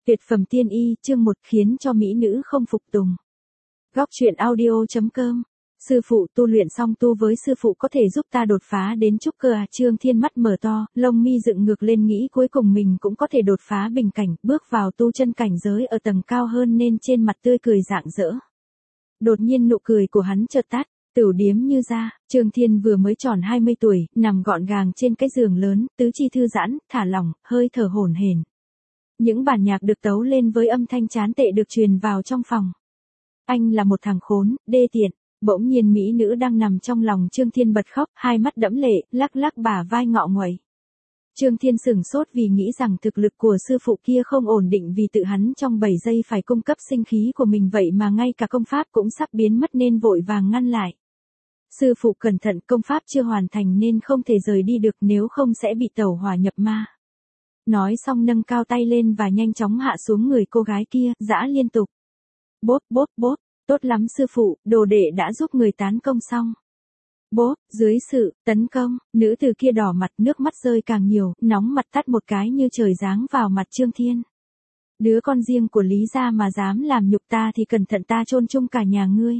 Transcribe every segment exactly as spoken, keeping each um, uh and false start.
Tuyệt phẩm tiên y, chương một, khiến cho mỹ nữ không phục tùng. Góc truyện audio chấm com. Sư phụ, tu luyện xong tu với sư phụ có thể giúp ta đột phá đến trúc cơ à? Trương Thiên mắt mở to, lông mi dựng ngược lên, nghĩ cuối cùng mình cũng có thể đột phá bình cảnh, bước vào tu chân cảnh giới ở tầng cao hơn nên trên mặt tươi cười rạng rỡ. Đột nhiên nụ cười của hắn chợt tắt. Tửu điếm như ra, Trương Thiên vừa mới tròn hai mươi tuổi, nằm gọn gàng trên cái giường lớn, tứ chi thư giãn, thả lỏng, hơi thở hổn hển. Những bản nhạc được tấu lên với âm thanh chán tệ được truyền vào trong phòng. Anh là một thằng khốn, đê tiện. Bỗng nhiên mỹ nữ đang nằm trong lòng Trương Thiên bật khóc, hai mắt đẫm lệ, lắc lắc bả vai ngọ nguậy. Trương Thiên sửng sốt vì nghĩ rằng thực lực của sư phụ kia không ổn định, vì tự hắn trong bảy giây phải cung cấp sinh khí của mình vậy mà ngay cả công pháp cũng sắp biến mất nên vội vàng ngăn lại. Sư phụ cẩn thận, công pháp chưa hoàn thành nên không thể rời đi được, nếu không sẽ bị tẩu hỏa nhập ma. Nói xong nâng cao tay lên và nhanh chóng hạ xuống người cô gái kia, giã liên tục. Bốp bốp bốp, tốt lắm sư phụ, đồ đệ đã giúp người tán công xong. Bốp, dưới sự tấn công, nữ từ kia đỏ mặt, nước mắt rơi càng nhiều, nóng mặt tắt một cái như trời giáng vào mặt Trương Thiên. Đứa con riêng của Lý gia mà dám làm nhục ta thì cẩn thận ta chôn chung cả nhà ngươi.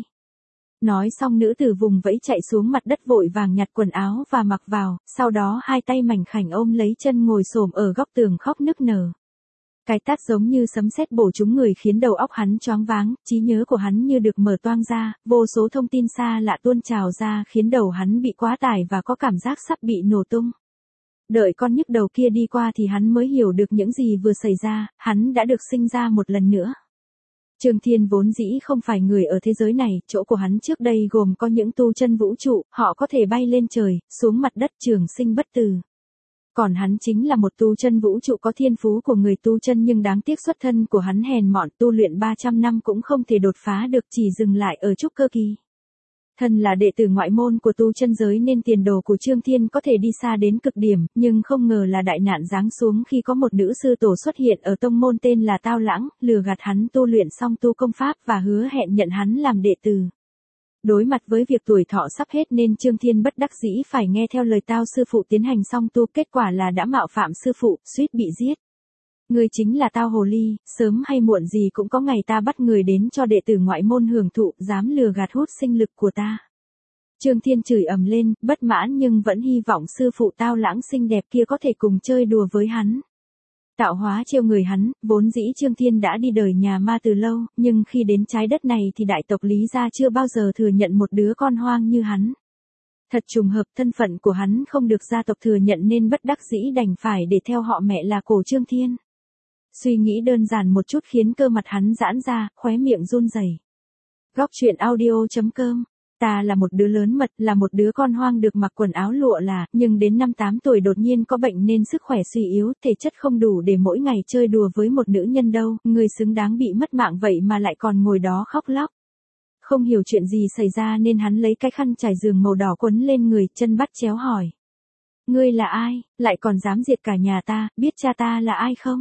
Nói xong nữ tử vùng vẫy chạy xuống mặt đất, vội vàng nhặt quần áo và mặc vào, sau đó hai tay mảnh khảnh ôm lấy chân ngồi xổm ở góc tường khóc nức nở. Cái tát giống như sấm sét bổ trúng người khiến đầu óc hắn choáng váng, trí nhớ của hắn như được mở toang ra, vô số thông tin xa lạ tuôn trào ra khiến đầu hắn bị quá tải và có cảm giác sắp bị nổ tung. Đợi con nhức đầu kia đi qua thì hắn mới hiểu được những gì vừa xảy ra, hắn đã được sinh ra một lần nữa. Trương Thiên vốn dĩ không phải người ở thế giới này, chỗ của hắn trước đây gồm có những tu chân vũ trụ, họ có thể bay lên trời, xuống mặt đất, trường sinh bất tử. Còn hắn chính là một tu chân vũ trụ có thiên phú của người tu chân, nhưng đáng tiếc xuất thân của hắn hèn mọn, tu luyện ba trăm năm cũng không thể đột phá được, chỉ dừng lại ở trúc cơ kỳ. Thân là đệ tử ngoại môn của tu chân giới nên tiền đồ của Trương Thiên có thể đi xa đến cực điểm, nhưng không ngờ là đại nạn giáng xuống khi có một nữ sư tổ xuất hiện ở tông môn tên là Tao Lãng, lừa gạt hắn tu luyện xong tu công pháp và hứa hẹn nhận hắn làm đệ tử. Đối mặt với việc tuổi thọ sắp hết nên Trương Thiên bất đắc dĩ phải nghe theo lời Tao sư phụ tiến hành song tu, kết quả là đã mạo phạm sư phụ, suýt bị giết. Ngươi chính là Tao hồ ly, sớm hay muộn gì cũng có ngày ta bắt người đến cho đệ tử ngoại môn hưởng thụ, dám lừa gạt hút sinh lực của ta. Trương Thiên chửi ầm lên, bất mãn nhưng vẫn hy vọng sư phụ Tao Lãng xinh đẹp kia có thể cùng chơi đùa với hắn. Tạo hóa trêu người hắn, vốn dĩ Trương Thiên đã đi đời nhà ma từ lâu, nhưng khi đến trái đất này thì đại tộc Lý gia chưa bao giờ thừa nhận một đứa con hoang như hắn. Thật trùng hợp, thân phận của hắn không được gia tộc thừa nhận nên bất đắc dĩ đành phải để theo họ mẹ là cổ Trương Thiên. Suy nghĩ đơn giản một chút khiến cơ mặt hắn giãn ra, khóe miệng run rẩy. Góc truyện audio chấm com. Ta là một đứa lớn mật, là một đứa con hoang được mặc quần áo lụa là, nhưng đến năm tám tuổi đột nhiên có bệnh nên sức khỏe suy yếu, thể chất không đủ để mỗi ngày chơi đùa với một nữ nhân đâu, người xứng đáng bị mất mạng vậy mà lại còn ngồi đó khóc lóc. Không hiểu chuyện gì xảy ra nên hắn lấy cái khăn trải giường màu đỏ quấn lên người, chân bắt chéo hỏi. Ngươi là ai, lại còn dám diệt cả nhà ta, biết cha ta là ai không?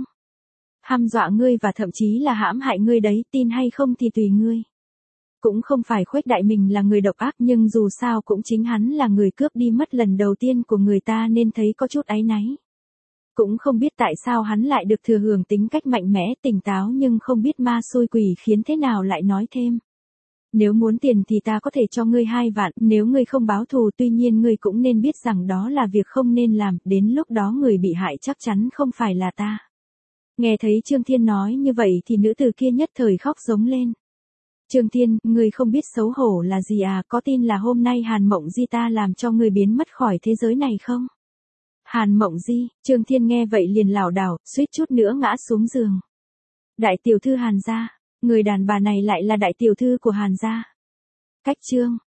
Hăm dọa ngươi và thậm chí là hãm hại ngươi đấy, tin hay không thì tùy ngươi. Cũng không phải khuếch đại mình là người độc ác, nhưng dù sao cũng chính hắn là người cướp đi mất lần đầu tiên của người ta nên thấy có chút áy náy. Cũng không biết tại sao hắn lại được thừa hưởng tính cách mạnh mẽ, tỉnh táo, nhưng không biết ma xui quỷ khiến thế nào lại nói thêm. Nếu muốn tiền thì ta có thể cho ngươi hai vạn, nếu ngươi không báo thù, tuy nhiên ngươi cũng nên biết rằng đó là việc không nên làm, đến lúc đó người bị hại chắc chắn không phải là ta. Nghe thấy Trương Thiên nói như vậy thì nữ tử kia nhất thời khóc giống lên. Trương Thiên, ngươi không biết xấu hổ là gì à, có tin là hôm nay Hàn Mộng Di ta làm cho ngươi biến mất khỏi thế giới này không? Hàn Mộng Di, Trương Thiên nghe vậy liền lảo đảo, suýt chút nữa ngã xuống giường. Đại tiểu thư Hàn gia, người đàn bà này lại là đại tiểu thư của Hàn gia. Cách chương,